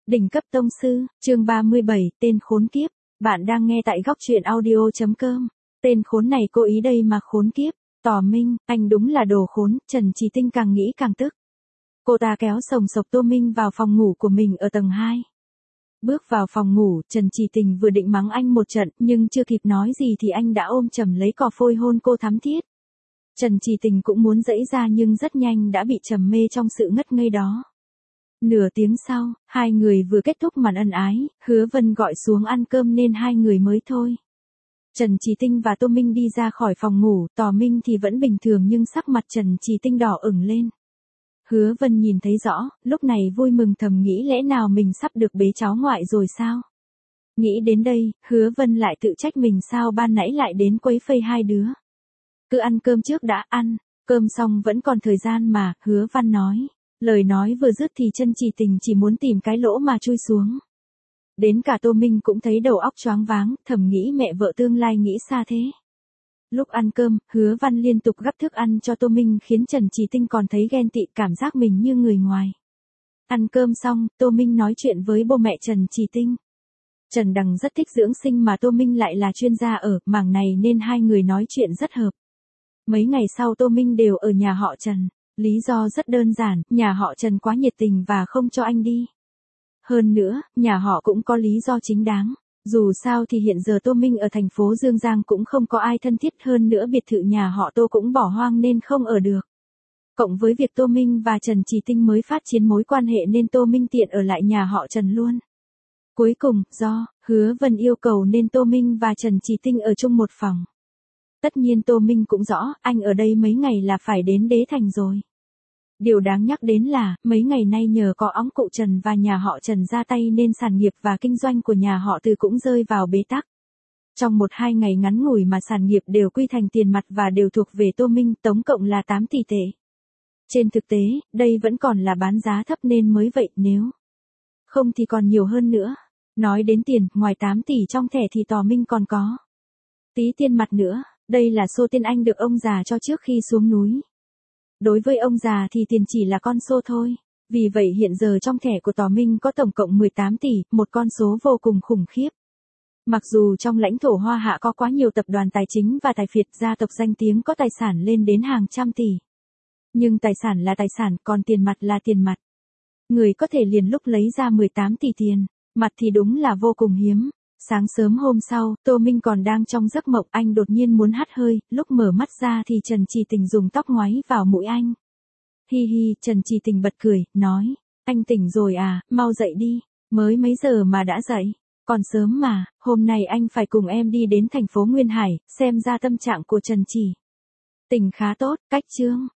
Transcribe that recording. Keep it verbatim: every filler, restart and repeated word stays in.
Đỉnh cấp tông sư, chương ba mươi bảy, tên khốn kiếp. Bạn đang nghe tại góc truyện audio chấm com. Tên khốn này cố ý đây mà khốn kiếp. Tỏ Minh, anh đúng là đồ khốn. Trần Trì Tinh càng nghĩ càng tức. Cô ta kéo sồng sộc Tô Minh vào phòng ngủ của mình ở tầng hai. Bước vào phòng ngủ, Trần Trì Tình vừa định mắng anh một trận, nhưng chưa kịp nói gì thì anh đã ôm chầm lấy cò phôi hôn cô thắm thiết. Trần Trì Tình cũng muốn giãy ra nhưng rất nhanh đã bị trầm mê trong sự ngất ngây đó. Nửa tiếng sau, hai người vừa kết thúc màn ân ái, Hứa Vân gọi xuống ăn cơm nên hai người mới thôi. Trần Trì Tinh và Tô Minh đi ra khỏi phòng ngủ, Tỏ Minh thì vẫn bình thường nhưng sắc mặt Trần Trì Tinh đỏ ửng lên. Hứa Vân nhìn thấy rõ, lúc này vui mừng thầm nghĩ lẽ nào mình sắp được bế cháu ngoại rồi sao? Nghĩ đến đây, Hứa Vân lại tự trách mình sao ban nãy lại đến quấy phây hai đứa. Cứ ăn cơm trước đã, ăn, cơm xong vẫn còn thời gian mà, Hứa Văn nói. Lời nói vừa dứt thì Trần Trì Tình chỉ muốn tìm cái lỗ mà chui xuống. Đến cả Tô Minh cũng thấy đầu óc choáng váng, thầm nghĩ mẹ vợ tương lai nghĩ xa thế. Lúc ăn cơm, Hứa Văn liên tục gắp thức ăn cho Tô Minh khiến Trần Trì Tinh còn thấy ghen tị, cảm giác mình như người ngoài. Ăn cơm xong, Tô Minh nói chuyện với bố mẹ Trần Trì Tinh. Trần Đằng rất thích dưỡng sinh mà Tô Minh lại là chuyên gia ở mảng này nên hai người nói chuyện rất hợp. Mấy ngày sau Tô Minh đều ở nhà họ Trần. Lý do rất đơn giản, nhà họ Trần quá nhiệt tình và không cho anh đi. Hơn nữa, nhà họ cũng có lý do chính đáng. Dù sao thì hiện giờ Tô Minh ở thành phố Dương Giang cũng không có ai thân thiết, hơn nữa biệt thự nhà họ Tô cũng bỏ hoang nên không ở được. Cộng với việc Tô Minh và Trần Trì Tinh mới phát triển mối quan hệ nên Tô Minh tiện ở lại nhà họ Trần luôn. Cuối cùng, do Hứa Vân yêu cầu nên Tô Minh và Trần Trì Tinh ở chung một phòng. Tất nhiên Tô Minh cũng rõ, anh ở đây mấy ngày là phải đến Đế Thành rồi. Điều đáng nhắc đến là, mấy ngày nay nhờ có óng cụ Trần và nhà họ Trần ra tay nên sản nghiệp và kinh doanh của nhà họ Từ cũng rơi vào bế tắc. Trong một hai ngày ngắn ngủi mà sản nghiệp đều quy thành tiền mặt và đều thuộc về Tô Minh, tổng cộng là tám tỷ tệ. Trên thực tế, đây vẫn còn là bán giá thấp nên mới vậy, nếu không thì còn nhiều hơn nữa. Nói đến tiền, ngoài tám tỷ trong thẻ thì Tỏ Minh còn có tí tiền mặt nữa, đây là số tiền anh được ông già cho trước khi xuống núi. Đối với ông già thì tiền chỉ là con số thôi. Vì vậy hiện giờ trong thẻ của Tỏ Minh có tổng cộng mười tám tỷ, một con số vô cùng khủng khiếp. Mặc dù trong lãnh thổ Hoa Hạ có quá nhiều tập đoàn tài chính và tài phiệt gia tộc danh tiếng có tài sản lên đến hàng trăm tỷ. Nhưng tài sản là tài sản, còn tiền mặt là tiền mặt. Người có thể liền lúc lấy ra mười tám tỷ tiền mặt thì đúng là vô cùng hiếm. Sáng sớm hôm sau, Tô Minh còn đang trong giấc mộng, anh đột nhiên muốn hắt hơi, lúc mở mắt ra thì Trần Trì Tình dùng tóc ngoáy vào mũi anh. Hi hi, Trần Trì Tình bật cười, nói, anh tỉnh rồi à, mau dậy đi, mới mấy giờ mà đã dậy, còn sớm mà, hôm nay anh phải cùng em đi đến thành phố Nguyên Hải, xem ra tâm trạng của Trần Trì Tình khá tốt, cách chương.